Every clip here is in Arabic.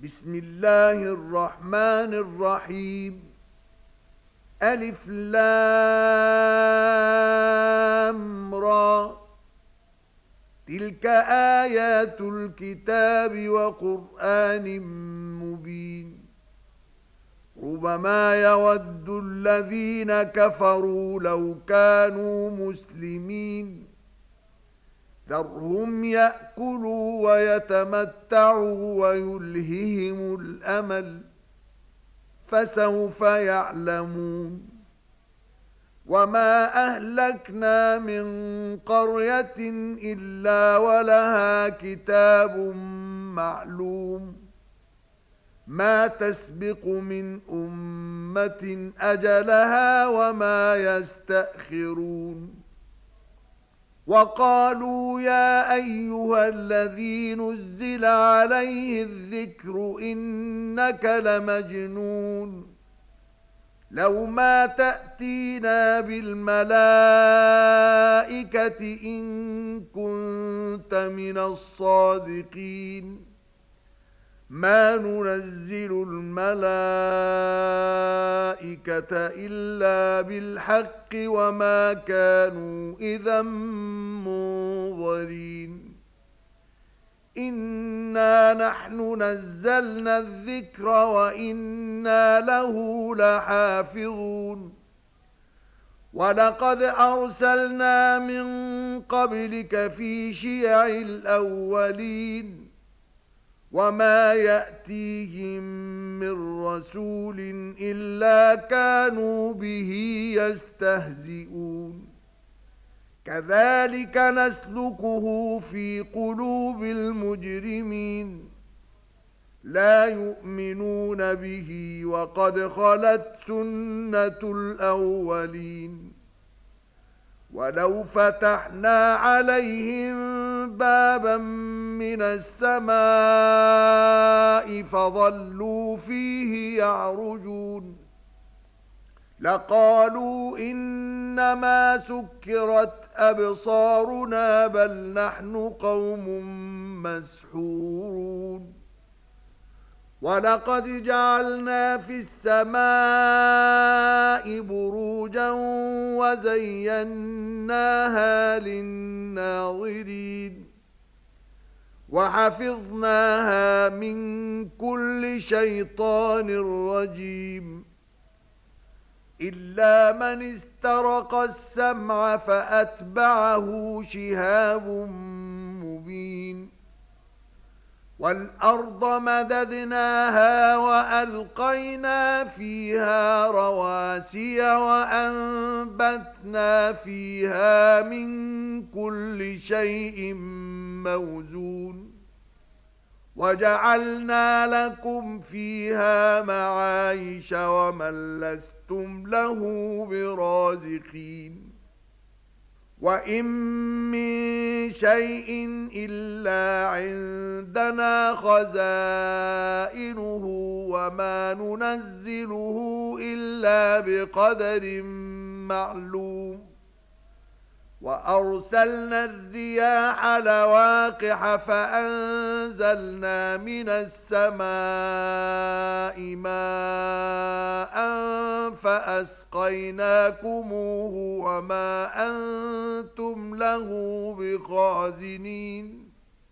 بسم الله الرحمن الرحيم. ألف لام را. تلك آيات الكتاب وقرآن مبين. ربما يود الذين كفروا لو كانوا مسلمين. ذرهم يأكلوا ويتمتعوا ويلههم الأمل، فسوف يعلمون. وما أهلكنا من قرية إلا ولها كتاب معلوم، ما تسبق من أمة أجلها وما يستأخرون. وقالوا يا أيها الذي نزل عليه الذكر إنك لمجنون، لو ما تأتينا بالملائكة إن كنت من الصادقين. ما ننزل الملائكة إلا بالحق وما كانوا إذا منظرين. إنا نحن نزلنا الذكر وإنا له لحافظون. ولقد أرسلنا من قبلك في شيع الأولين، وما يأتيهم من رسول إلا كانوا به يستهزئون. كذلك نسلكه في قلوب المجرمين، لا يؤمنون به وقد خلت سنة الأولين. ولو فتحنا عليهم بابا من السماء فظلوا فيه يعرجون لقالوا إنما سكرت أبصارنا بل نحن قوم مسحورون. ولقد جعلنا في السماء بروجا وزيناها للناظرين، وحفظناها من كل شيطان رجيم. إلا من استرق السمع فأتبعه شهاب مبين. والأرض مددناها وألقينا فيها رواسي وأنبتنا فيها من كل شيء موزون. وجعلنا لكم فيها معايش ومن لستم له برازقين. وَإِن مِّن شَيْءٍ إِلَّا عِندَنَا خَزَائِنُهُ وَمَا نُنَزِّلُهُ إِلَّا بِقَدَرٍ مَّعْلُومٍ. وَأَرْسَلْنَا الرِّيَاحَ لَوَاقِحَ فَأَنزَلْنَا مِنَ السَّمَاءِ مَاءً فَأَسْقَيْنَاكُمُوهُ وَمَا أَنتُمْ لَهُ بِخَازِنِينَ.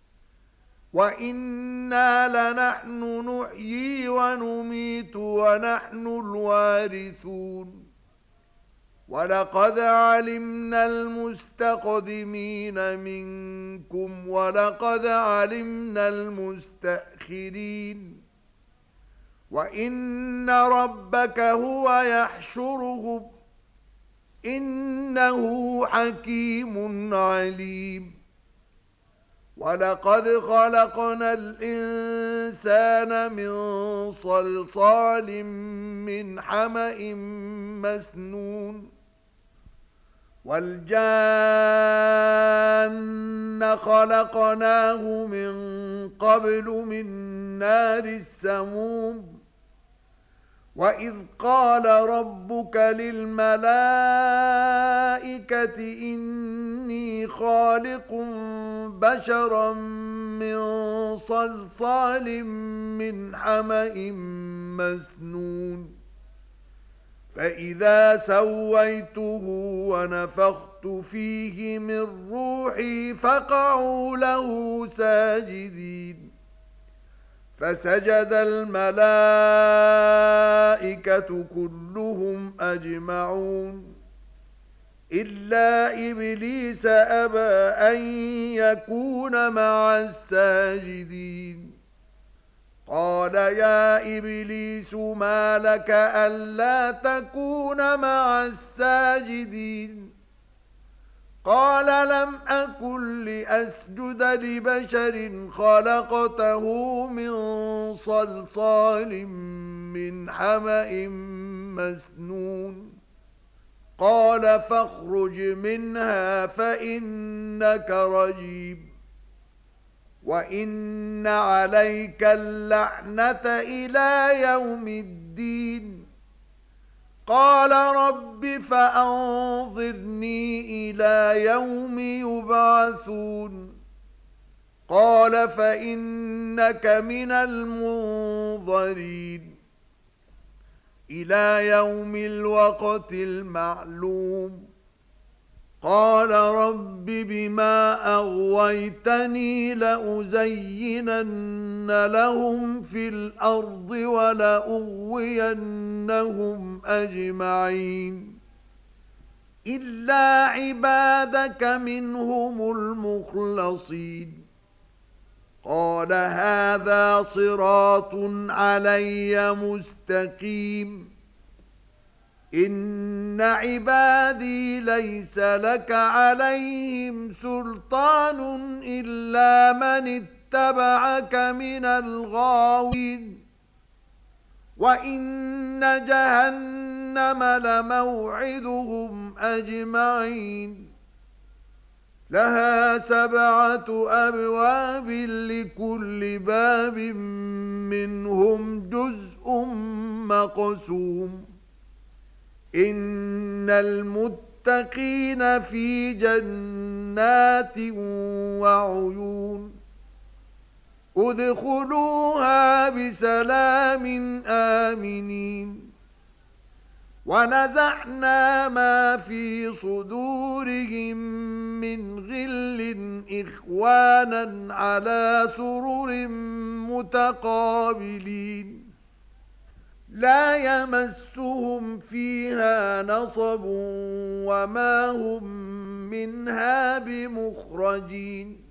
وَإِنَّا لَنَحْنُ نُحْيِي وَنُمِيتُ وَنَحْنُ الْوَارِثُونَ. وَلَقَدْ عَلِمْنَا الْمُسْتَقْدِمِينَ مِنكُمْ وَلَقَدْ عَلِمْنَا الْمُسْتَأْخِرِينَ. وَإِنَّ رَبَّكَ هُوَ يَحْشُرُهُمْ إِنَّهُ حَكِيمٌ عَلِيمٌ. وَلَقَدْ خَلَقْنَا الْإِنسَانَ مِنْ صَلْصَالٍ مِنْ حَمَإٍ مَسْنُونٍ. وَالْجَانَّ خَلَقْنَاهُ مِنْ قَبْلُ مِنْ نَارِ السَّمُومِ. وَإِذْ قَالَ رَبُّكَ لِلْمَلَائِكَةِ إِنِّي خَالِقٌ بَشَرًا مِّن صَلْصَالٍ مِّنْ حَمَإٍ مَّسْنُونٍ فَإِذَا سَوَّيْتُهُ وَنَفَخْتُ فِيهِ مِنْ رُوحِي فَقَعُوا لَهُ سَاجِدِينَ فَسَجَدَ الْمَلَائِكَةُ كُلُّهُمْ أَجْمَعُونَ إِلَّا إِبْلِيسَ أَبَى أَن يَكُونَ مَعَ السَّاجِدِينَ قَالَ يَا إِبْلِيسُ مَا لَكَ أَلَّا تَكُونَ مَعَ السَّاجِدِينَ قَالَ لَمْ أَكُنْ لِأَسْجُدَ لِبَشَرٍ خَلَقْتَهُ مِنْ صَلْصَالٍ مِّنْ حَمَإٍ مَّسْنُونٍ قَالَ فَاخْرُجْ مِنْهَا فَإِنَّكَ رَجِيمٌ وَإِنَّ عَلَيْكَ اللَّعْنَةَ إِلَى يَوْمِ الدِّينِ قَالَ رَبِّ فَأَنظِرْنِي إِلَى يَوْمِ يُبْعَثُونَ قَالَ فَإِنَّكَ مِنَ الْمُنظَرِينَ إِلَى يَوْمِ الْوَقْتِ الْمَعْلُومِ قَالَ رَبِّ بِمَا أَغْوَيْتَنِي لَأُزَيِّنَنَّ لَهُمْ فِي الْأَرْضِ وَلَأُغْوِيَنَّهُمْ أَجْمَعِينَ إِلَّا عِبَادَكَ مِنْهُمُ الْمُخْلَصِينَ قَالَ هَذَا صِرَاطٌ عَلَيَّ مُسْتَقِيمٌ إِنَّ عِبَادِي لَيْسَ لَكَ عَلَيْهِمْ سُلْطَانٌ إِلَّا مَنِ اتَّبَعَكَ مِنَ الْغَاوِينَ وَإِنَّ جَهَنَّمَ لَمَوْعِدُهُمْ أَجْمَعِينَ لَهَا 7 أَبْوَابٍ لِكُلِّ بَابٍ مِّنْهُمْ جُزْءٌ مَّقْسُومٌ إِنَّ الْمُتَّقِينَ فِي جَنَّاتٍ وَعُيُونٍ ادْخُلُوهَا بِسَلَامٍ آمِنِينَ وَنَزَعْنَا مَا فِي صُدُورِهِم مِّنْ غِلٍّ إِخْوَانًا عَلَى سُرُرٍ مُتَقَابِلِينَ لَا يَمَسُّهُمْ فِيهَا نَصَبٌ وَمَا هُمْ مِنْهَا بِمُخْرَجِينَ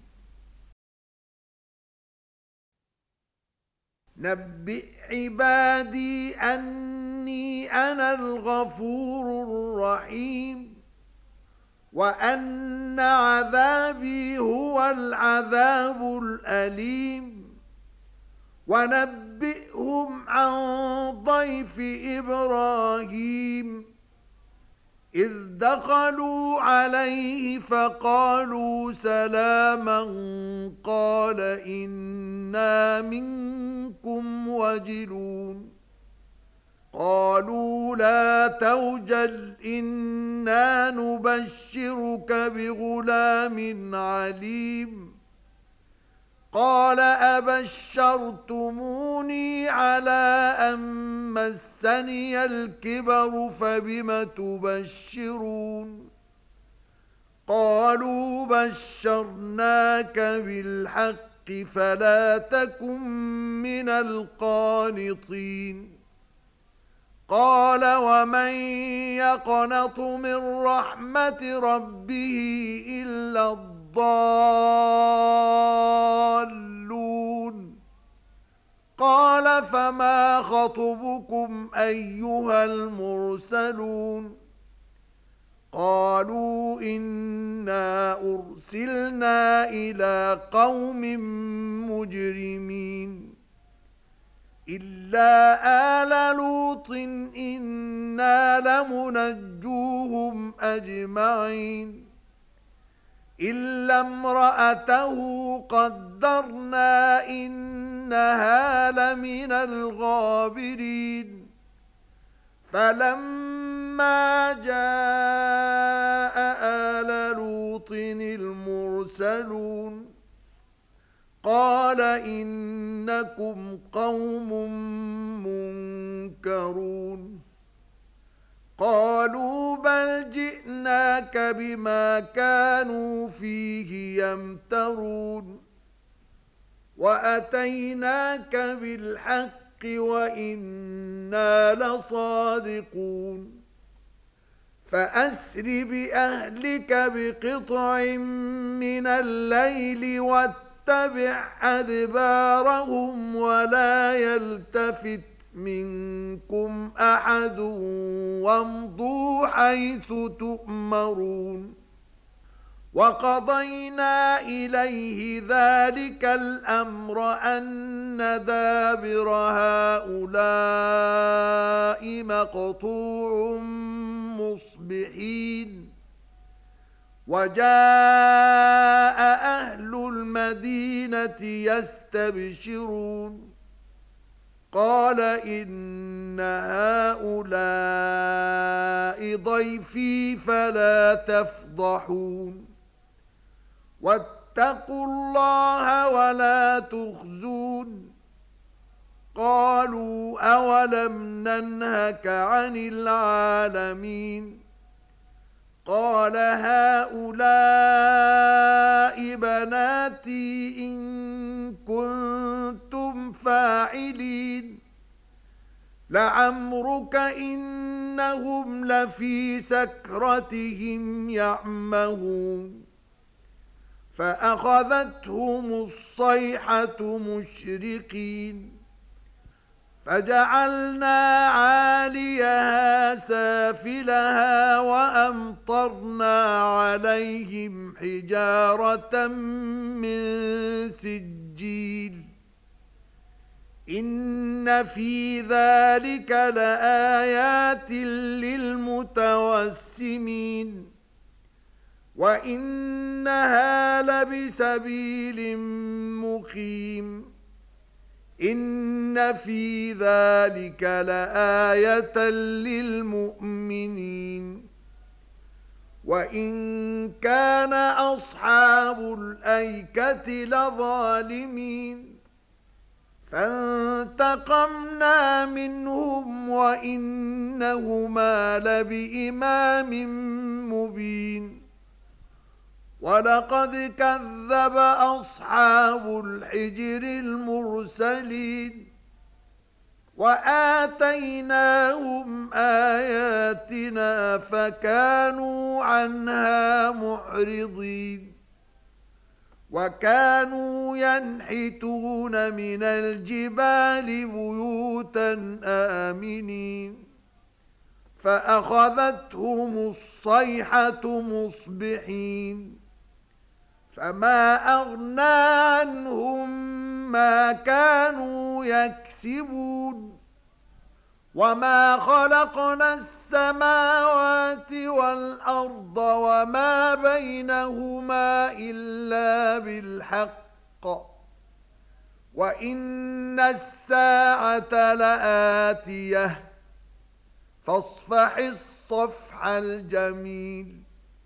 نَبِّئْ عِبَادِي أَنِّي أَنَا الْغَفُورُ الرَّحِيمُ وَأَنَّ عَذَابِي هُوَ الْعَذَابُ الْأَلِيمُ وَنَبِّئْهُمْ عَنْ ضَيْفِ إِبْرَاهِيمَ إِذْ دَخَلُوا عَلَيْهِ فَقَالُوا سَلَامًا قَالَ إِنَّا مِنكُمْ وَجِلُونَ قَالُوا لَا تَوْجَلْ إِنَّا نُبَشِّرُكَ بِغُلَامٍ عَلِيمٍ قَالَ أَبَشَّرْتُمُونِي عَلَى أَن مَّسَّنِيَ الْكِبَرُ فَبِمَ تُبَشِّرُونَ قَالُوا بَشَّرْنَاكَ بِالْحَقِّ فَلَا تَكُن مِّنَ الْقَانِطِينَ قَالَ وَمَن يَقْنَطُ مِن رَّحْمَةِ رَبِّهِ إِلَّا الضَّالُّونَ قَالَ فَمَا خَطْبُكُمْ أَيُّهَا الْمُرْسَلُونَ قَالُوا إِنَّا أُرْسِلْنَا إِلَى قَوْمٍ مُجْرِمِينَ إِلَّا آلَ لُوطٍ إِنَّا لَمُنَجُّوهُمْ أَجْمَعِينَ إِلَّا امْرَأَتَهُ قَدَّرْنَا إِنَّهَا لَمِنَ الْغَابِرِينَ فلما جاء آل لوط المرسلون قال إنكم قوم منكرون قالوا بل جئناك بما كانوا فيه يمترون وأتيناك بالحق وإنا لصادقون فأسر بأهلك بقطع من الليل واتبع أدبارهم ولا يلتفت منكم أحد وامضوا حيث تؤمرون وقضينا إليه ذلك الأمر أن دابر هؤلاء مقطوع مصبحين وجاء أهل المدينة يستبشرون قال إن هؤلاء ضيفي فلا تفضحون واتقوا الله ولا تخزون قالوا أولم ننهك عن العالمين قال هؤلاء بناتي إن كنتم فاعلين لعمرك إنهم لفي سكرتهم يعمهون فأخذتهم الصيحة مشرقين فجعلنا عاليها سافلها وأمطرنا عليهم حجارة من سجيل إن في ذلك لآيات للمتوسمين وإنها لبسبيل مقيم إن في ذلك لآية للمؤمنين وإن كان أصحاب الأيكة لظالمين فانتقمنا منهم وإنهما لبإمام مبين ولقد كذب أصحاب الحجر المرسلين وآتيناهم آياتنا فكانوا عنها معرضين وكانوا ينحتون من الجبال بيوتا آمنين فأخذتهم الصيحة مصبحين فما أغنى عنهم ما كانوا يكسبون وما خلقنا السماوات والأرض وما بينهما إلا بالحق وإن الساعة لآتية فاصفح الصفح الجميل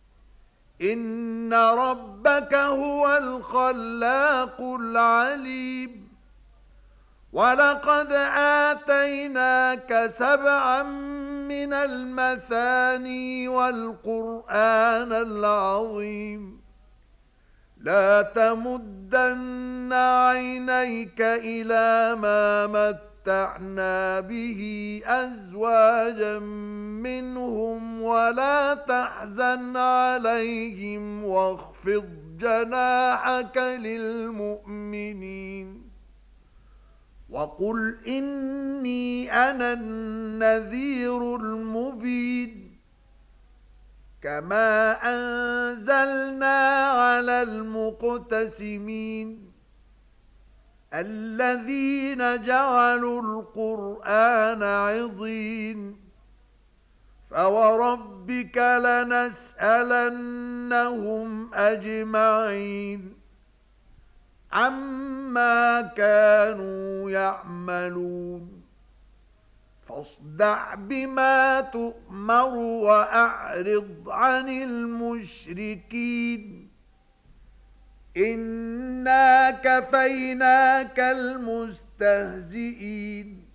إن ربك هو الخلاق العليم ولقد آتيناك 7 من المثاني والقرآن العظيم لا تمدن عينيك إلى ما متعنا به أزواجا منهم ولا تحزن عليهم واخفض جناحك للمؤمنين وقل إني أنا النذير المبين كما أنزلنا على المقتسمين الذين جعلوا القرآن عضين فوربك لنسألنهم أجمعين عما كانوا يعملون فاصدع بما تؤمر وأعرض عن المشركين إنا كفيناك المستهزئين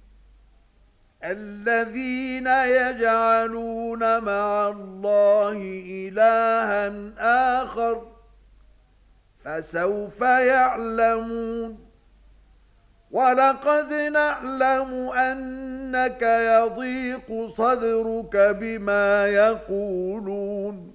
الذين يجعلون مع الله إلها آخر فسوف يعلمون ولقد نعلم أنك يضيق صدرك بما يقولون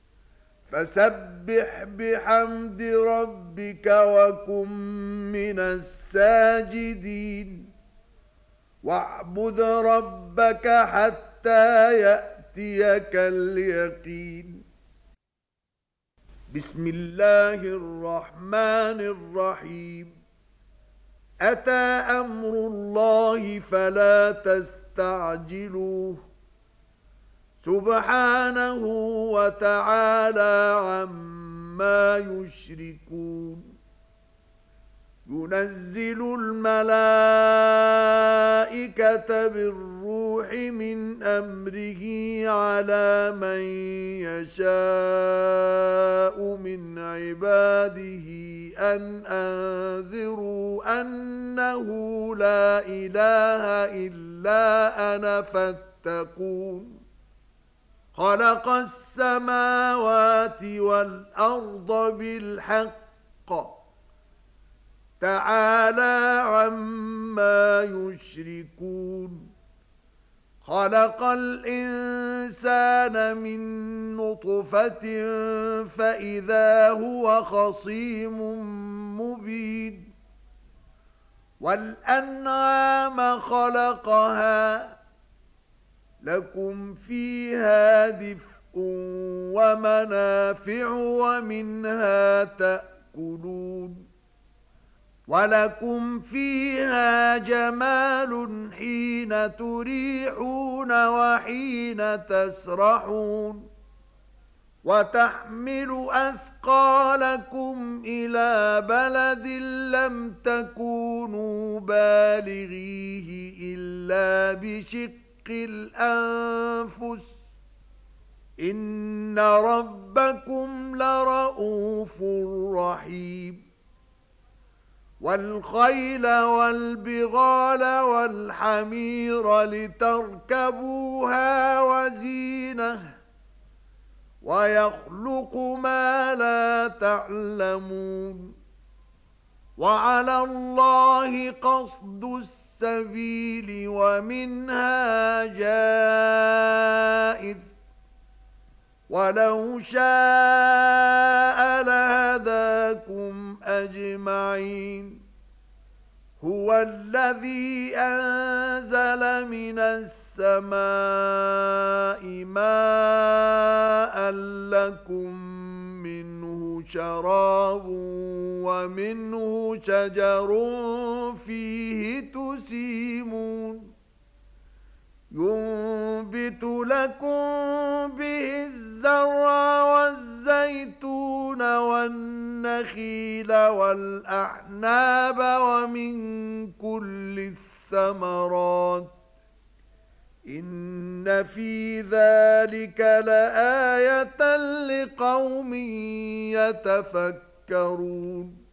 فسبح بحمد ربك وكن من الساجدين واعبد ربك حتى يأتيك اليقين بسم الله الرحمن الرحيم أتى أمر الله فلا تستعجلوه سبحانه وتعالى عما يشركون ينزل الملائكة بالروح من أمره على من يشاء من عباده أن أنذروا أنه لا إله إلا أنا فاتقون خلق السماوات والأرض بالحق تعالى عما يشركون خلق الإنسان من نطفة فإذا هو خصيم مبين والأنعام خلقها لكم فيها دفء ومنافع ومنها تأكلون ولكم فيها جمال حين تريحون وحين تسرحون وتحمل أثقالكم إلى بلد لم تكونوا بالغيه إلا بشق الأنفس إن ربكم لرؤوف رحيم والخيل والبغال والحمير لتركبوها وزينة ويخلق ما لا تعلمون وعلى الله قصد السبيل ومنها جائر ولو شاء لهداكم أجمعين هو الذي أنزل من السماء ماء لكم منه شراب ومنه شجر فيه تسيمون ينبت لكم به الزرع والزيتون والنخيل والأعناب ومن كل الثمرات إن في ذلك لآية لقوم يتفكرون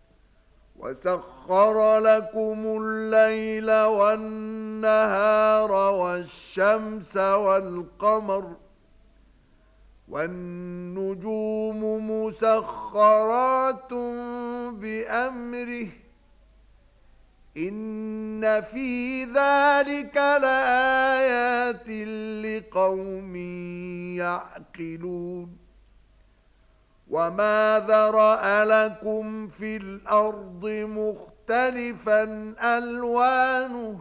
وسخر لكم الليل والنهار والشمس والقمر والنجوم مسخرات بأمره إن في ذلك لآيات لقوم يعقلون وما ذرأ لكم في الأرض مختلفا ألوانه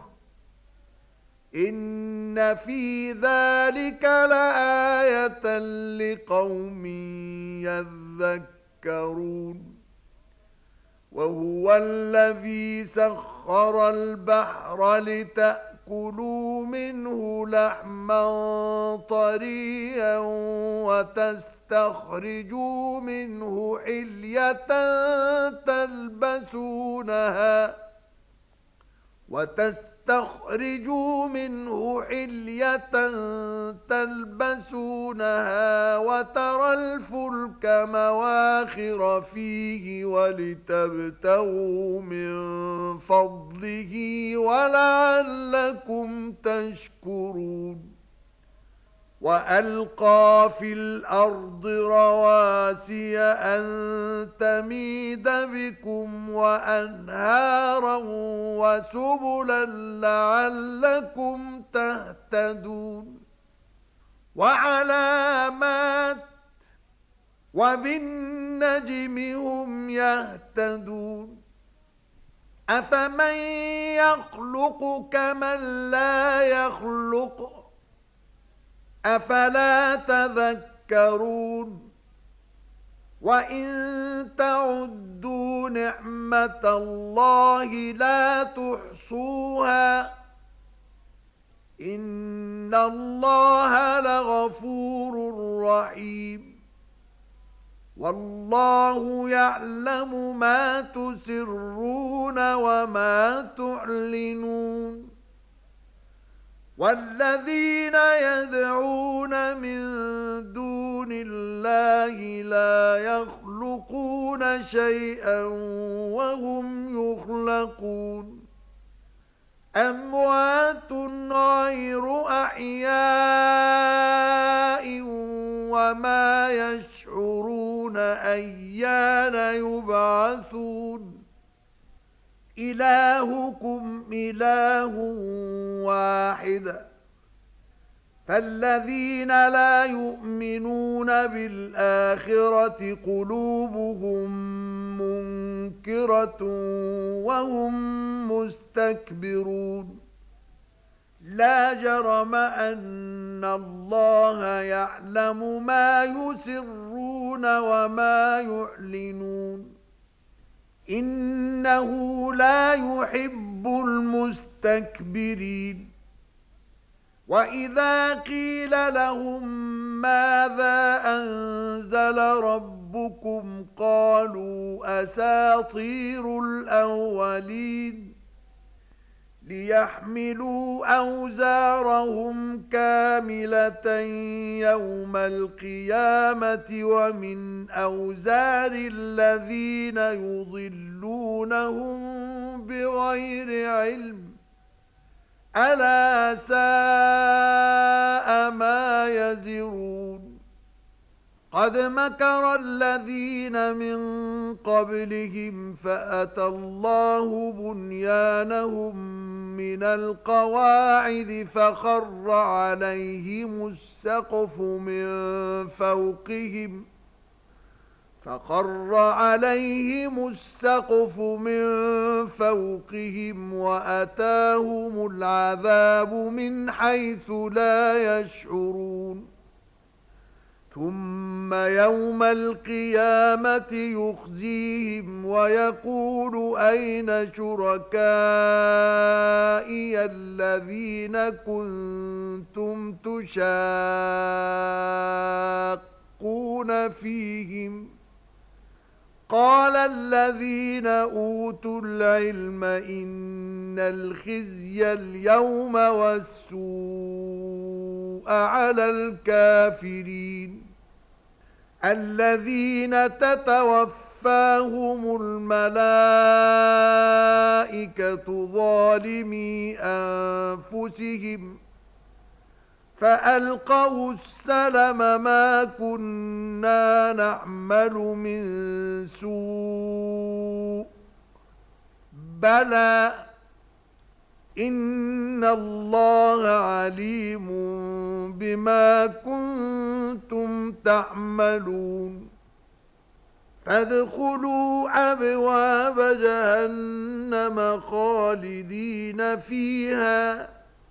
إن في ذلك لآية لقوم يذكرون وهو الذي سخر البحر لتأكلوا منه لحما طريا وتستخرجوا منه حلية وتستخرجوا منه حلية تلبسونها وترى الفلك مواخر فيه ولتبتغوا من فضله ولعلكم تشكرون وألقى في الأرض رواسي أن تميد بكم وأنهارا وسبلا لعلكم تهتدون وعلامات وبالنجم هم يهتدون أفمن يخلق كمن لا يخلق أفلا تذكرون وإن تعدوا نعمة الله لا تحصوها إن الله لغفور رحيم والله يعلم ما تسرون وما تعلنون والذين يدعون من دون الله لا يخلقون شيئا وهم يخلقون أموات غير أحياء وما يشعرون أيان يبعثون إلهكم إله واحد فالذين لا يؤمنون بالآخرة قلوبهم منكرة وهم مستكبرون لا جرم أن الله يعلم ما يسرون وما يعلنون إنه لا يحب المستكبرين وإذا قيل لهم ماذا أنزل ربكم قالوا أساطير الأولين ليحملوا أوزارهم كاملة يوم القيامة ومن أوزار الذين يضلونهم بغير علم ألا ساء ما يزرون قد مكر الذين من قبلهم فأتى الله بنيانهم من القواعد فخر عليهم السقف من فوقهم وأتاهم العذاب من حيث لا يشعرون ثم يوم القيامة يخزيهم ويقول أين شركائي الذين كنتم تشاقون فيهم قال الذين أوتوا العلم إن الخزي اليوم والسوء على الكافرين الذين تتوفاهم الملائكة ظالمي أنفسهم فألقوا السلم ما كنا نعمل من سوء بلى إن الله عليم بما كنتم تعملون فادخلوا أبواب جهنم خالدين فيها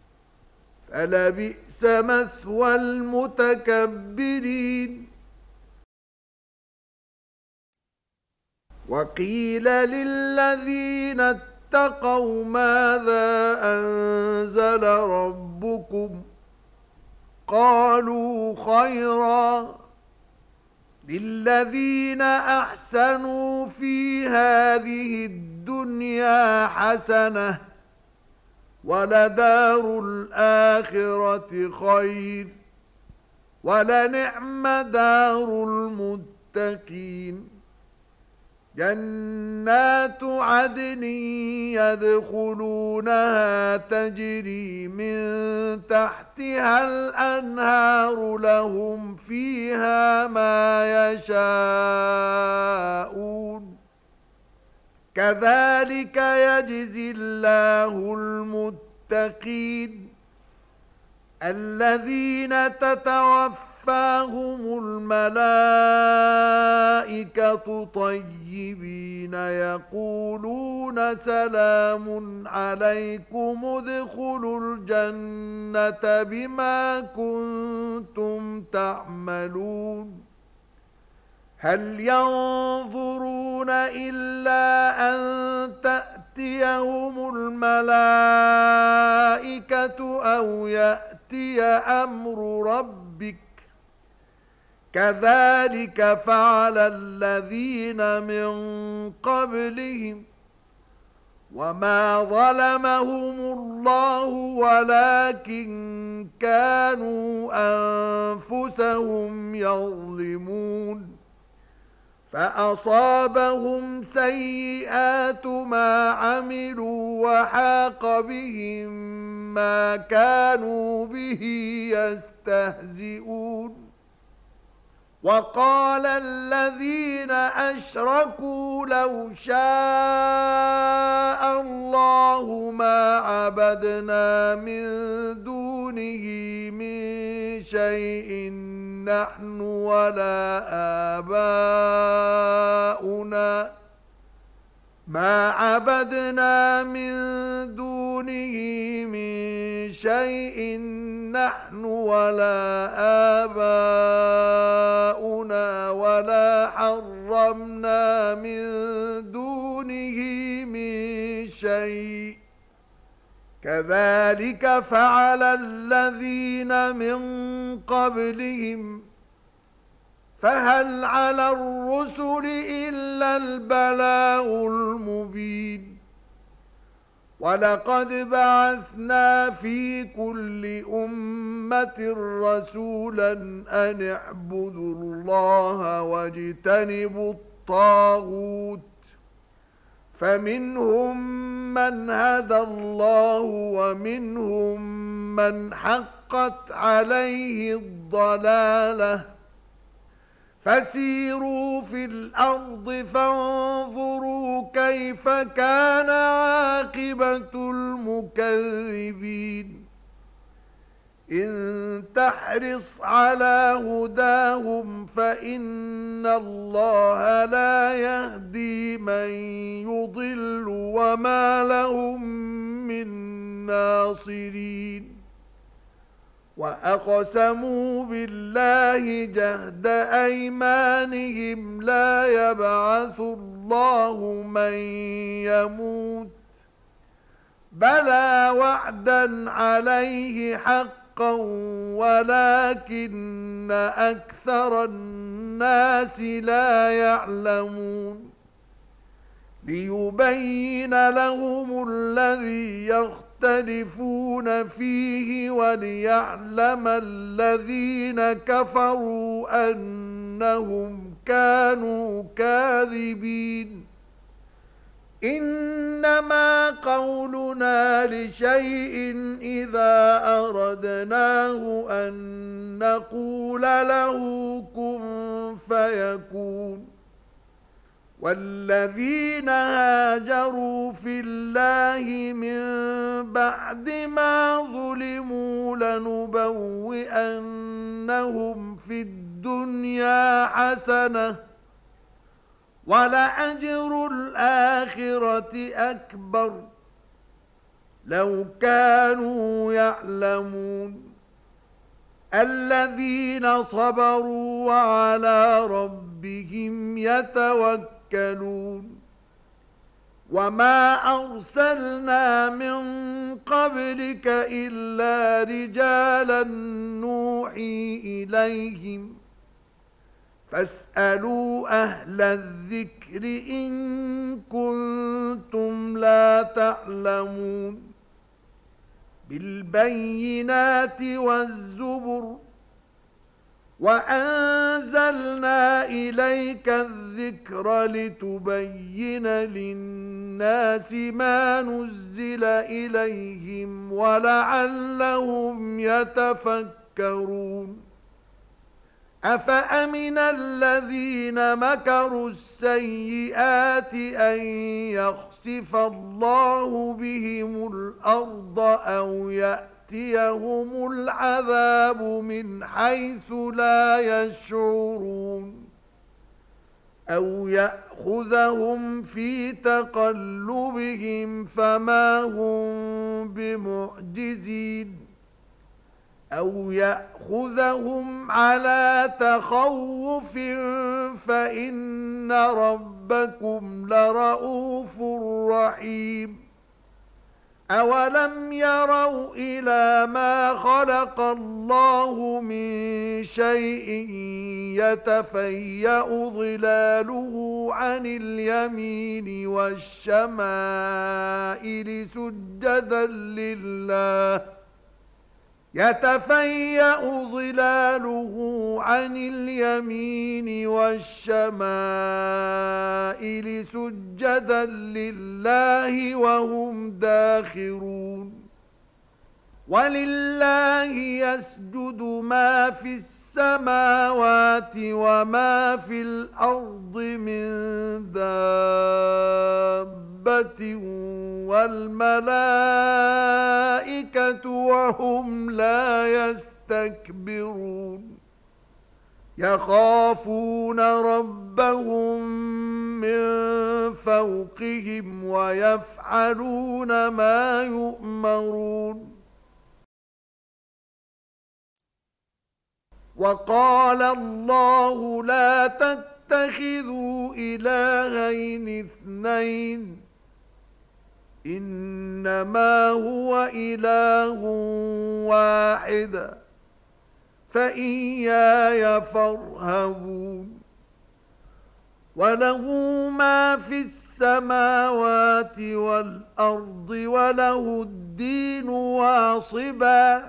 فلبئس مثوى المتكبرين وقيل للذين اتقوا ماذا أنزل ربكم قالوا خيرا للذين أحسنوا في هذه الدنيا حسنة ولدار الآخرة خير ولنعم دار المتقين جنات عدن يدخلونها تجري من تحتها الأنهار لهم فيها ما يشاءون كذلك يجزي الله المتقين الذين تتوفاهم الملائكة طيبين يقولون سلام عليكم ادخلوا الجنة بما كنتم تعملون هل ينظرون إلا أن تأتيهم الملائكة أو يأتي أمر ربك كذلك فعل الذين من قبلهم وما ظلمهم الله ولكن كانوا أنفسهم يظلمون فأصابهم سيئات ما عملوا وحاق بهم ما كانوا به يستهزئون وقال الذين أشركوا لو شاء الله ما عبدنا من دونه من شيء نحن ولا آباؤنا ما عبدنا من دونه من شيء نحن ولا آباؤنا ولا حرمنا من دونه من شيء كذلك فعل الذين من قبلهم فهل على الرسل إلا البلاغ المبين ولقد بعثنا في كل أمة رسولا أن اعبدوا الله واجتنبوا الطاغوت فمنهم من هدى الله ومنهم من حقت عليه الضلالة فسيروا في الأرض فانظروا كيف كان عاقبة المكذبين إن تحرص على هداهم فإن الله لا يهدي من يضل وما لهم من ناصرين وأقسموا بالله جهد أيمانهم لا يبعث الله من يموت بلى وعدا عليه حقا ولكن أكثر الناس لا يعلمون ليبين لهم الذي يختلفون فيه وليعلم الذين كفروا أنهم كانوا كاذبين إنما قولنا لشيء إذا أردناه أن نقول له كن فيكون والذين هاجروا في الله من بعد ما ظلموا لنبوئنهم في الدنيا حسنة ولأجر الآخرة أكبر لو كانوا يعلمون الذين صبروا وعلى ربهم يتوكلون وما أرسلنا من قبلك إلا رجالا نوحي إليهم فاسألوا أهل الذكر إن كنتم لا تعلمون بالبينات والزبر وأنزلنا إليك الذكر لتبين للناس ما نزل إليهم ولعلهم يتفكرون أفأمن الذين مكروا السيئات أن يخسف الله بهم الأرض أو يأتيهم العذاب من حيث لا يشعرون أو يأخذهم في تقلبهم فما هم بمعجزين أو يأخذهم على تخوف فإن ربكم لرؤوف رحيم أولم يروا إلى ما خلق الله من شيء يتفيأ ظلاله عن اليمين والشمائل سجدا لله يتفيأ ظلاله عن اليمين والشمائل سجدا لله وهم داخرون ولله يسجد ما في السماوات وما في الأرض من دابة والملائكة وهم لا يستكبرون يخافون ربهم من فوقهم ويفعلون ما يؤمرون وقال الله لا تتخذوا إلهين اثنين إنما هو إله واحد فإياي فارهبون وله ما في السماوات والأرض وله الدين واصبا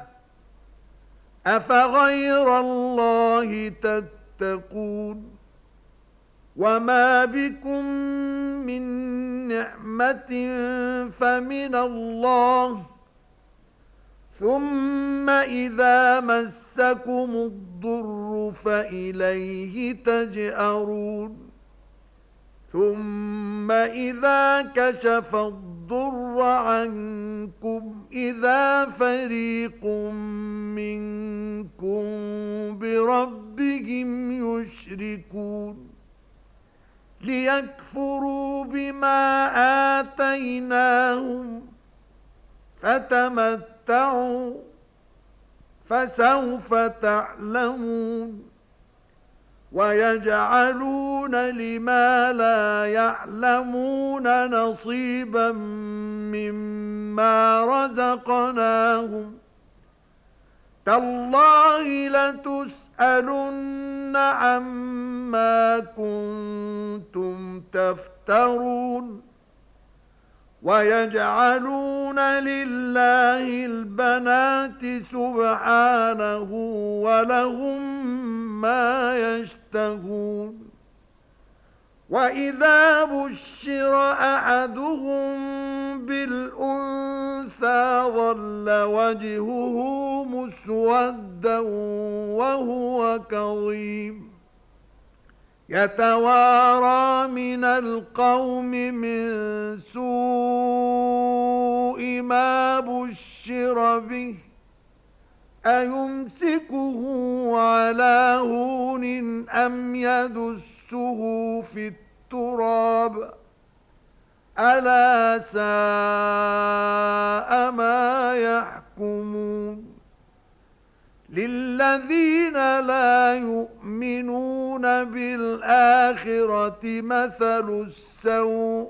أفغير الله تتقون وما بكم من نعمة فمن الله ثم إذا مسكم الضر فإليه تجأرون ثم إذا كشف الضر عنكم إذا فريق منكم بربهم يشركون ليكفروا بما آتيناهم فتمتعوا فسوف تعلمون ويجعلون لما لا يعلمون نصيبا مما رزقناهم تالله لتسألن عما كنتم تفترون ويجعلون لله البنات سبحانه ولهم ما يشتهون وإذا بشر أحدهم بالأنثى ظل وجهه مسودا وهو كظيم يتوارى من القوم من سوء ما بشر به أيمسكه على هون أم يدسه في التراب ألا ساء ما يحكمون للذين لا يؤمنون بالآخرة مثل السوء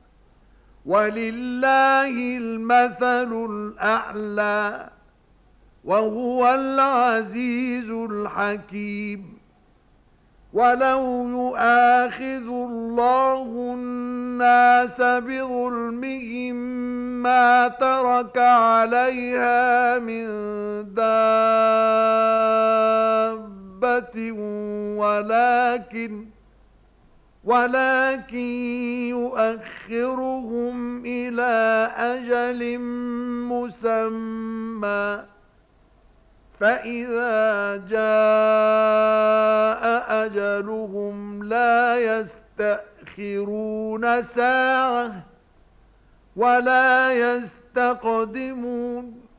ولله المثل الأعلى وهو العزيز الحكيم ولو يؤاخذ الله الناس بظلمهم ما ترك عليها من دابة ولكن يؤخرهم إلى أجل مسمى فإذا جاء أجلهم لا يستأخرون ساعة ولا يستقدمون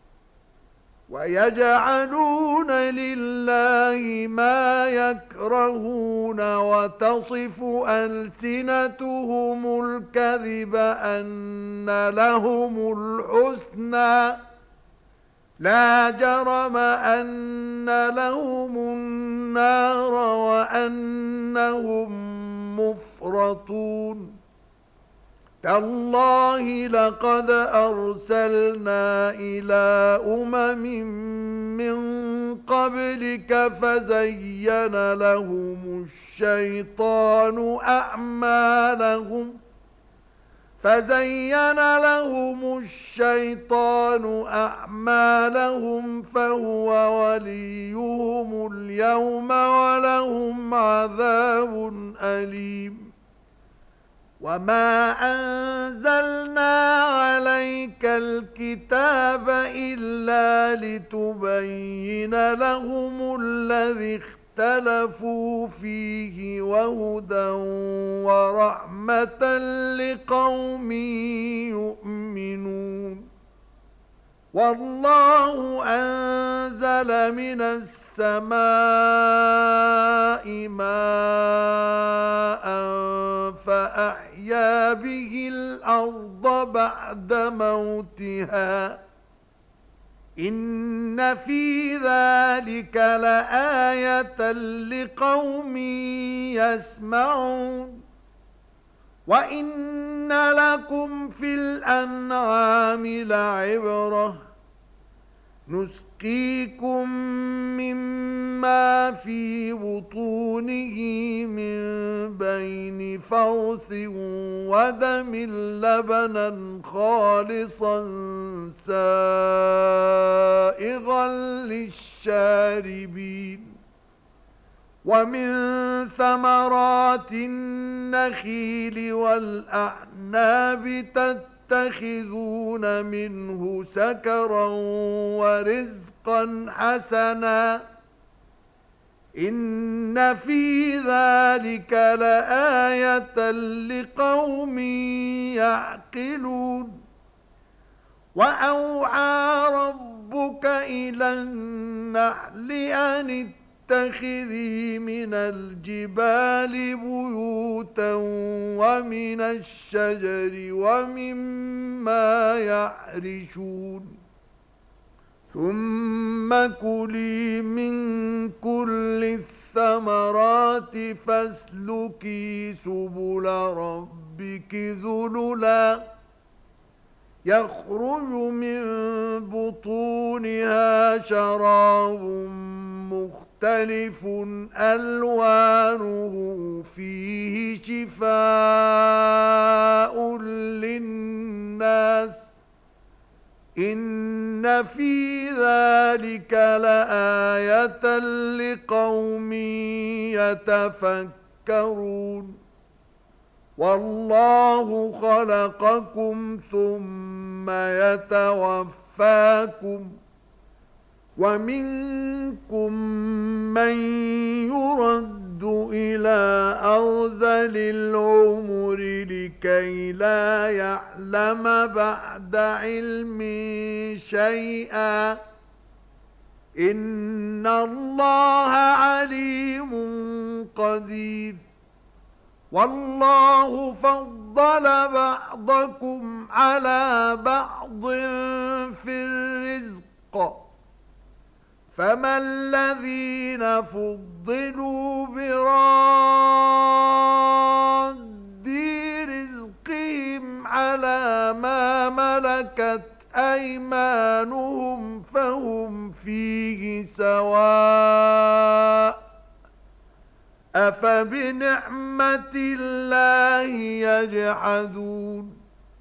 ويجعلون لله ما يكرهون وتصف ألسنتهم الكذب أن لهم الحسنى لا جرم أن لهم النار وأنهم مفرطون تالله لقد أرسلنا إلى من قبلك فزين لهم الشيطان أعمالهم فهو وليهم اليوم ولهم عذاب أليم وما أنزلنا عليك الكتاب إلا لتبين لهم الذي اختلفوا فيه وهدى ورحمة لقوم يؤمنون والله أنزل من السماء ماء فأحيا به الأرض بعد موتها إن في ذلك لآية لقوم يسمعون وإن لكم في الأنعام لعبرة نسقيكم مما في بطونه من بين فرث ودم لبنا خالصا سائغا للشاربين ومن ثمرات النخيل والأعناب تتخذون منه سكرا ورزقا حسنا إن في ذلك لآية لقوم يعقلون وأوحى ربك إلى النحل أن اتخذي من الجبال بيوتا ومن الشجر ومما يعرشون ثم كلي من كل الثمرات فاسلكي سبل ربك ذللا يخرج من بطونها شراب مختلف ألوانه فيه شفاء للناس إن في ذلك لآية لقوم يتفكرون والله خلقكم ثم يتوفاكم ومنكم من يرد إلى أرذل العمر لكي لا يعلم بعد علم شيئا إن الله عليم قدير والله فضل بعضكم على بعض في الرزق فما الذين فضلوا براد رزقهم على ما ملكت أيمانهم فهم فيه سواء أفبنعمة الله يجحدون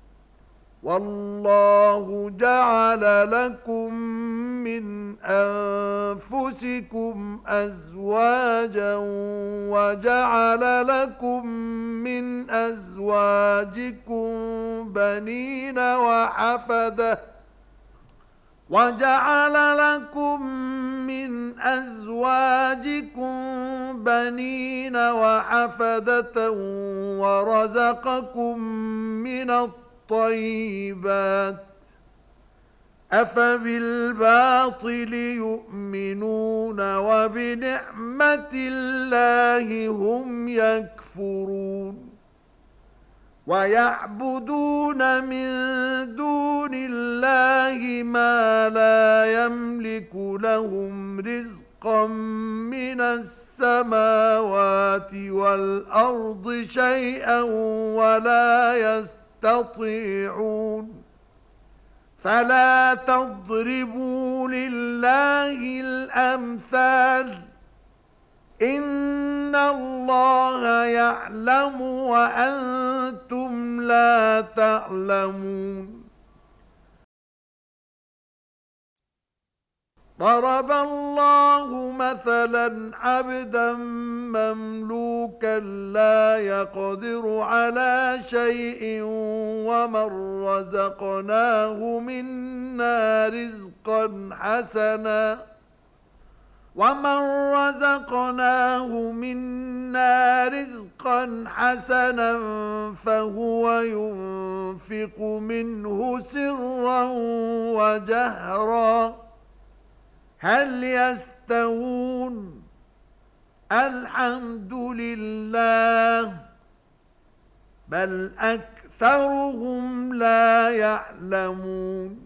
والله جعل لكم من أنفسكم أزواجا وجعل لكم من أزواجكم بنين وحفدة ورزقكم من الطيبات أفبالباطل يؤمنون وبنعمة الله هم يكفرون ويعبدون من دون الله ما لا يملك لهم رزقا من السماوات والأرض شيئا ولا يستطيعون فلا تضربوا لله الأمثال إن الله يعلم وأنتم لا تعلمون ضرب الله مثلا عبدا مملوكا لا يقدر على شيء ومن رزقناه منا رزقا حسنا فهو ينفق منه سرا وجهرا هل يستوون الحمد لله بل أكثرهم لا يعلمون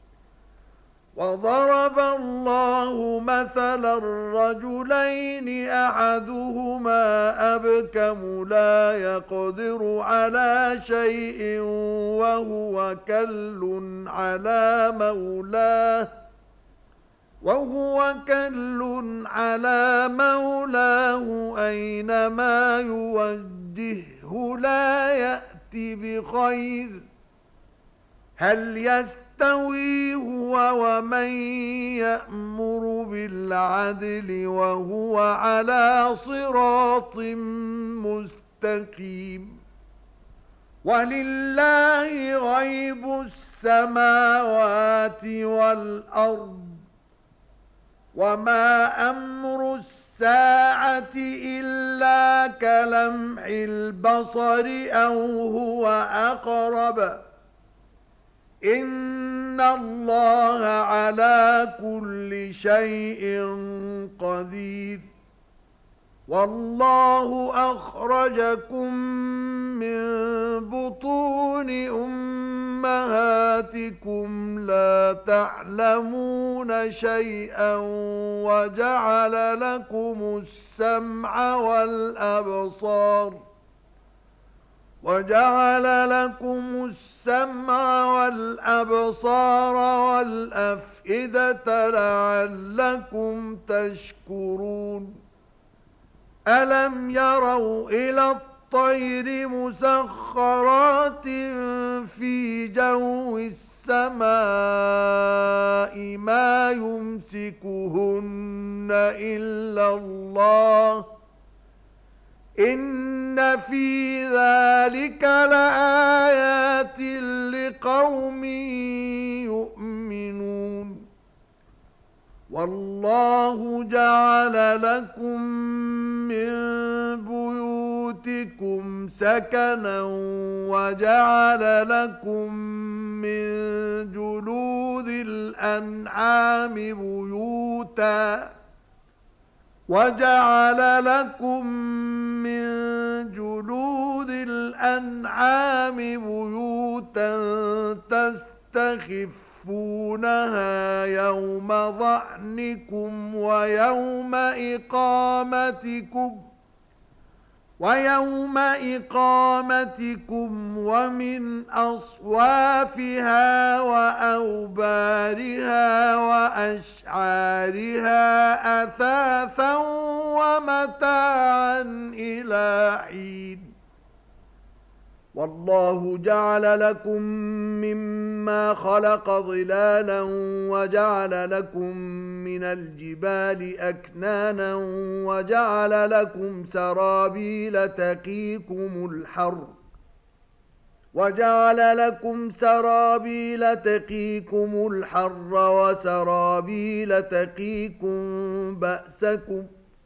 وضرب الله مثلا رجلين أحدهما أبكم لا يقدر على شيء وهو كل على مولاه أينما يوجهه لا يأتي بخير هل يستوي هو ومن يأمر بالعدل وهو على صراط مستقيم ولله غيب السماوات والأرض وما أمر الساعة إلا كلمح البصر أو هو أقرب إن الله على كل شيء قدير والله أخرجكم من بطون أمهاتكم لا تعلمون شيئا وجعل لكم السمع والأبصار والأفئدة لعلكم تشكرون ألم يروا إلى الطير مسخرات في جو السماء ما يمسكهن إلا الله إن في ذلك لآيات لقوم يؤمنون والله جعل لكم من بيوتكم سكنا وجعل لكم من جلود الأنعام بيوتا تستخفونها يوم ظعنكم ويوم إقامتكم ومن أصوافها وأوبارها وأشعارها أثاثا ومتاعا إلى حين والله جعل لكم مما خلق ظلالا وجعل لكم من الجبال أكنانا وجعل لكم سرابيل تقيكم الحر وسرابيل تقيكم بأسكم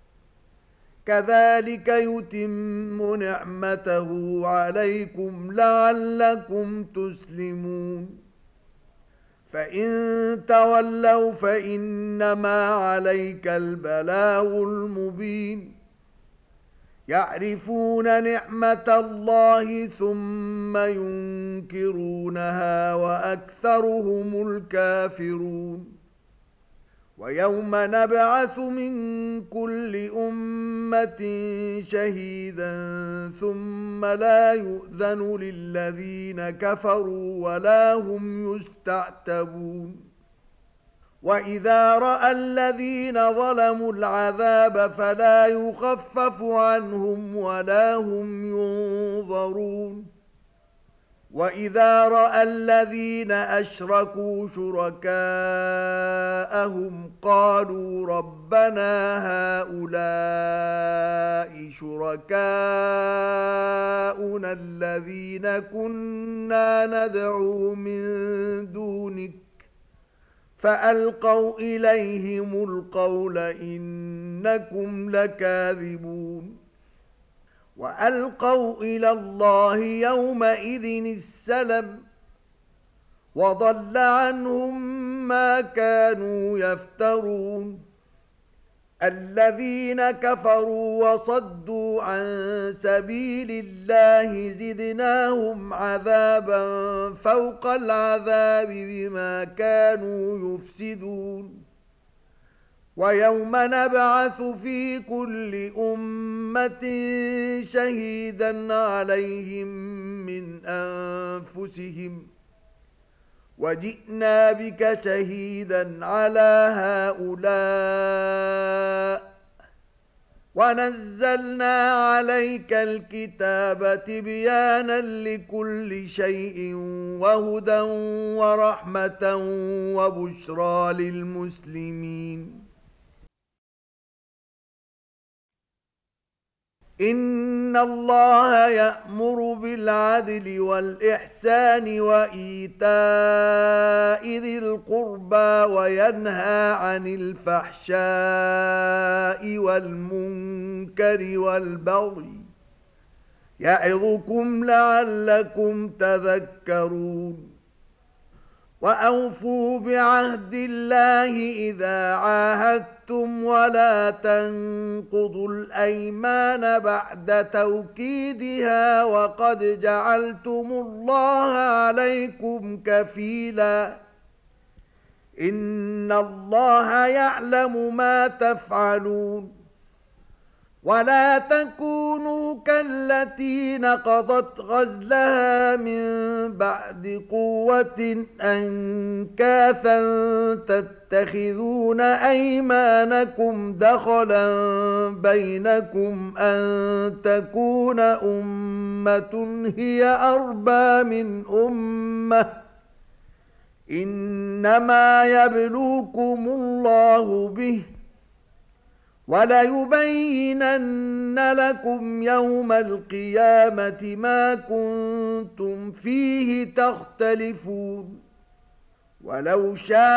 كذلك يتم نعمته عليكم لعلكم تسلمون فإن تولوا فإنما عليك البلاغ المبين يعرفون نعمة الله ثم ينكرونها وأكثرهم الكافرون ويوم نبعث من كل أمة شهيدا ثم لا يؤذن للذين كفروا ولا هم يستعتبون وإذا رأى الذين ظلموا العذاب فلا يخفف عنهم ولا هم ينظرون وإذا رأى الذين أشركوا شركاءهم قالوا ربنا هؤلاء شركاؤنا الذين كنا ندعو من دونك فألقوا إليهم القول إنكم لكاذبون وألقوا إلى الله يومئذ السلم وضل عنهم ما كانوا يفترون الذين كفروا وصدوا عن سبيل الله زدناهم عذابا فوق العذاب بما كانوا يفسدون ويوم نبعث في كل أمة شهيدا عليهم من أنفسهم وجئنا بك شهيدا على هؤلاء ونزلنا عليك الكتاب تبيانا لكل شيء وهدى ورحمة وبشرى للمسلمين إن الله يأمر بالعدل والإحسان وإيتاء ذي القربى وينهى عن الفحشاء والمنكر والبغي يعظكم لعلكم تذكرون وأوفوا بعهد الله إذا عاهدتم ولا تنقضوا الأيمان بعد توكيدها وقد جعلتم الله عليكم كفيلا إن الله يعلم ما تفعلون ولا تكونوا كالتي نقضت غزلها من بعد قوة أنكاثا تتخذون أيمانكم دخلا بينكم أن تكون أمة هي أربى من أمة إنما يبلوكم الله به وليبينن لكم يوم القيامة ما كنتم فيه تختلفون ولو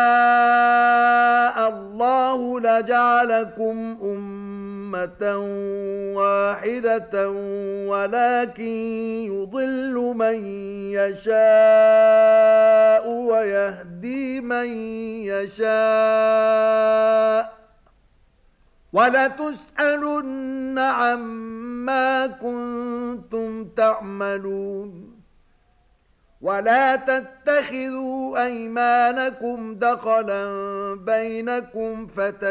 شاء الله لجعلكم أمة واحدة ولكن يضل من يشاء ويهدي من يشاء وَلَتُسْأَلُنَّ عَمَّا كُنتُمْ تَعْمَلُونَ وَلَا تَتَّخِذُوا أَيْمَانَكُمْ دَخَلًا بَيْنَكُمْ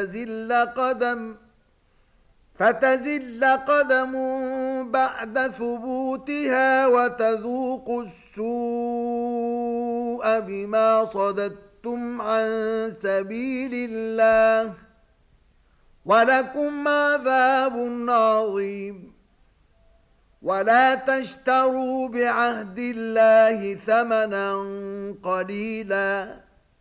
فتزل قدم بعد ثبوتها وتذوقوا السوء بما صددتم عن سبيل الله ولكم عذاب عظيم. ولا تشتروا بعهد الله ثمنا قليلا،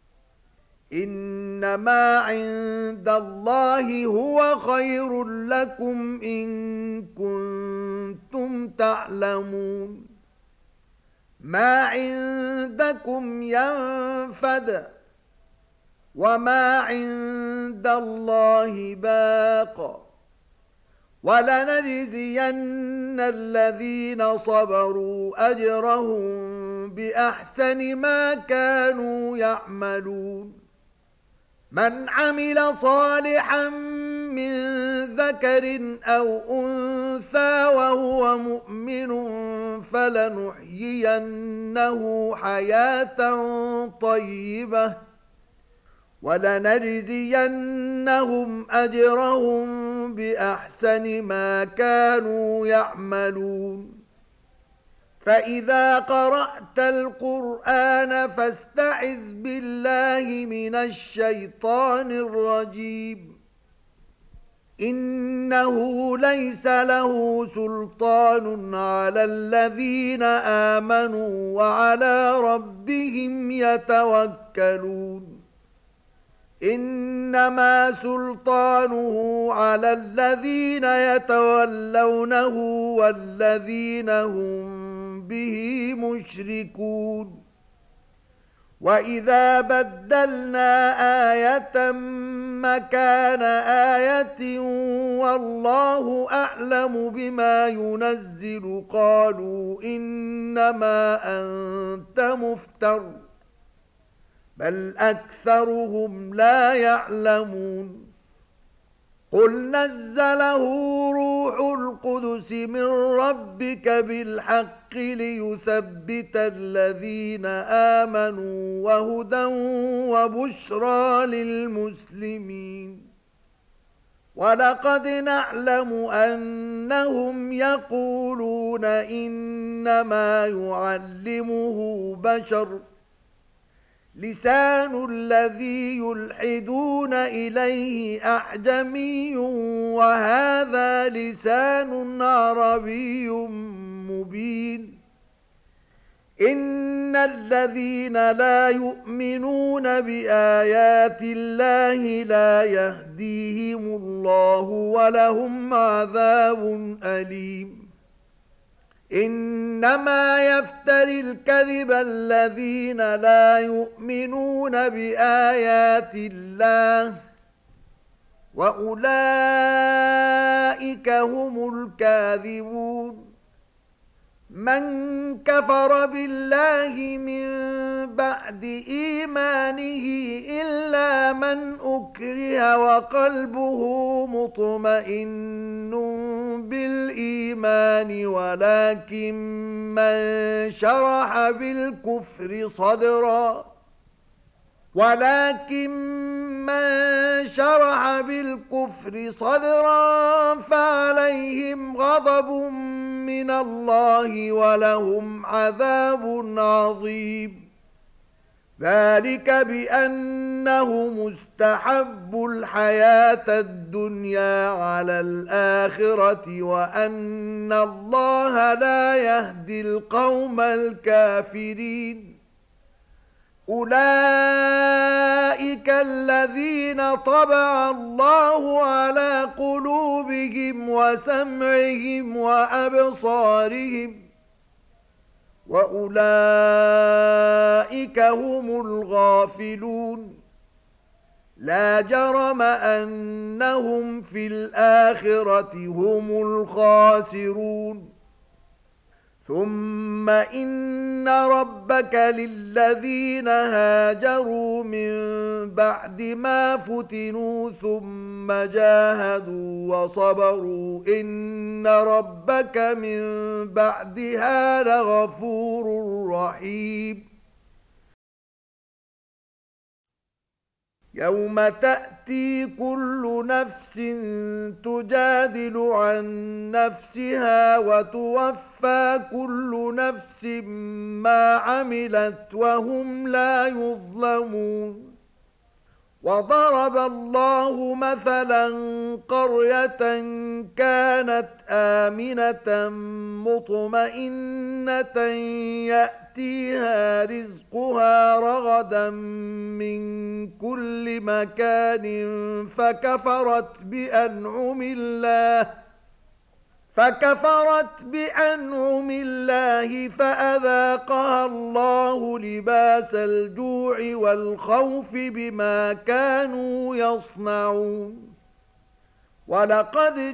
إنما عند الله هو خير لكم إن كنتم تعلمون. ما عندكم ينفد، وما عند الله باق، ولنجزين الذين صبروا أجرهم بأحسن ما كانوا يعملون. من عمل صالحا من ذكر أو أنثى وهو مؤمن فلنحيينه حياة طيبة ولنجزينهم أجرهم بأحسن ما كانوا يعملون. فإذا قرأت القرآن فاستعذ بالله من الشيطان الرجيم. إنه ليس له سلطان على الذين آمنوا وعلى ربهم يتوكلون. إنما سلطانه على الذين يتولونه والذين هم به مشركون. وإذا بدلنا آية مكان آية والله أعلم بما ينزل قالوا إنما أنت مفتر بل أكثرهم لا يعلمون. قل نزله روح القدس من ربك بالحق ليثبت الذين آمنوا وهدى وبشرى للمسلمين. ولقد نعلم أنهم يقولون إنما يعلمه بشر لسان الذي يلحدون إليه أعجمي وهذا لسان عربي مبين. إن الذين لا يؤمنون بآيات الله لا يهديهم الله ولهم عذاب أليم. إنما يفتري الكذب الذين لا يؤمنون بآيات الله وأولئك هم الكاذبون. من كفر بالله من بعد إيمانه إلا من أكره وقلبه مطمئن بالإيمان ولكن من شرح بالكفر صدرا فعليهم غضب من الله ولهم عذاب عظيم. ذلك بأنه مستحب الحياة الدنيا على الآخرة وأن الله لا يهدي القوم الكافرين. أولئك الذين طبع الله على قلوبهم وسمعهم وأبصارهم وأولئك هم الغافلون. لا جرم أنهم في الآخرة هم الخاسرون. ثم إن ربك للذين هاجروا من بعد ما فتنوا ثم جاهدوا وصبروا إن ربك من بعدها لغفور رحيم. يوم تأتي كل نفس تجادل عن نفسها وتوفى كل نفس ما عملت وهم لا يظلمون. وضرب الله مثلا قرية كانت آمنة مطمئنة يأتيها رزقها رغدا من كل مكان فكفرت بأنعم الله فأذاقها الله لباس الجوع والخوف بما كانوا يصنعون ولقد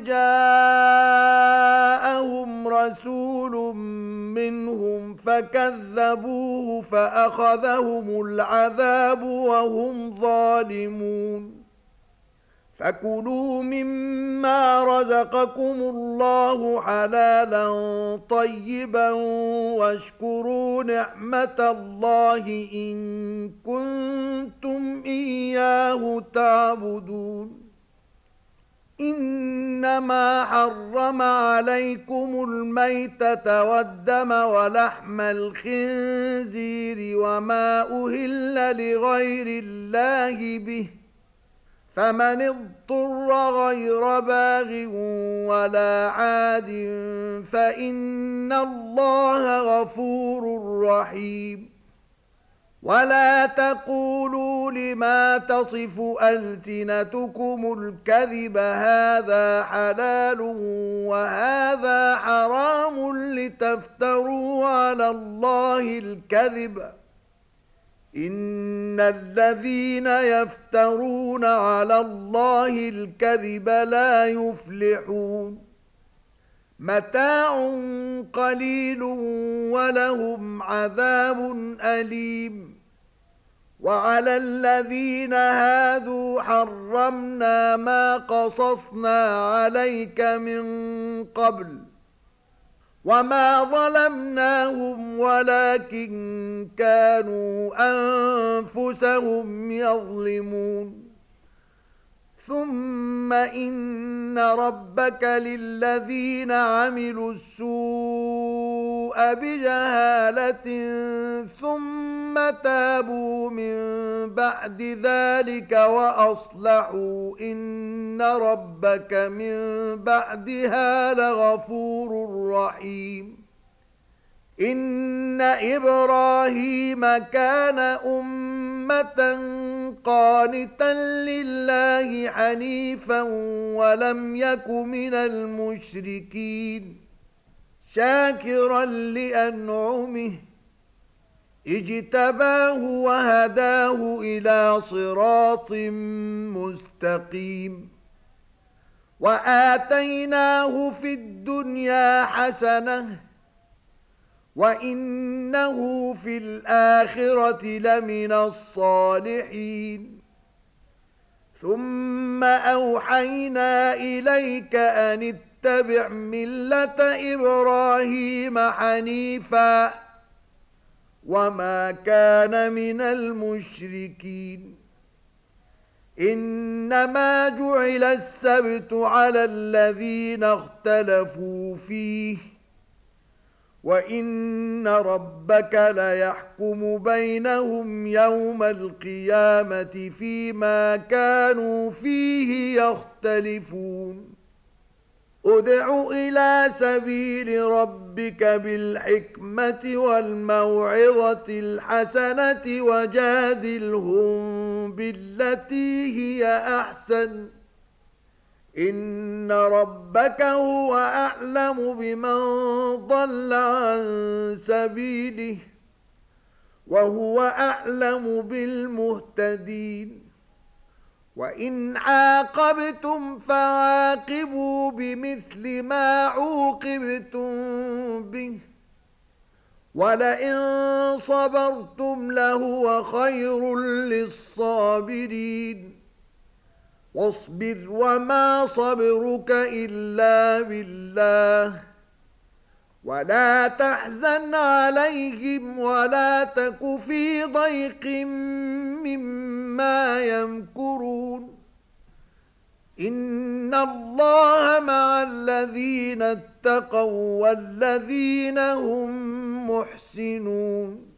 جاءهم رسول منهم فكذبوه فأخذهم العذاب وهم ظالمون فكلوا مما رزقكم الله حلالا طيبا واشكروا نعمة الله إن كنتم إياه تعبدون إنما حرم عليكم الميتة والدم ولحم الخنزير وما أهل لغير الله به فمن اضطر غير باغ ولا عاد فإن الله غفور رحيم ولا تقولوا لما تصف ألسنتكم الكذب هذا حلال وهذا حرام لتفتروا على الله الكذب إن الذين يفترون على الله الكذب لا يفلحون متاع قليل ولهم عذاب أليم وعلى الذين هادوا حرمنا ما قصصنا عليك من قبل وما ظلمناهم ولكن كانوا أنفسهم يظلمون ثم إن ربك للذين عملوا السوء بجهالة ثم تابوا من بعد ذلك وأصلحوا إن ربك من بعدها لغفور رحيم إن إبراهيم كان أمة قانتا لله حنيفا ولم يك من المشركين شاكرا لأنعمه اجتباه وهداه إلى صراط مستقيم وآتيناه في الدنيا حسنة وإنه في الآخرة لمن الصالحين ثم أوحينا إليك أن اتبع ملة إبراهيم حنيفا وما كان من المشركين إنما جعل السبت على الذين اختلفوا فيه وإن ربك ليحكم بينهم يوم القيامة فيما كانوا فيه يختلفون ادع إلى سبيل ربك بالحكمة والموعظة الحسنة وجادلهم بالتي هي أحسن إن ربك هو أعلم بمن ضل عن سبيله وهو أعلم بالمهتدين وإن عاقبتم فعاقبوا بمثل ما عوقبتم به ولئن صبرتم لهو خير للصابرين واصبر وما صبرك إلا بالله ولا تحزن عليهم ولا تك في ضيق مما يمكرون إن الله مع الذين اتقوا والذين هم محسنون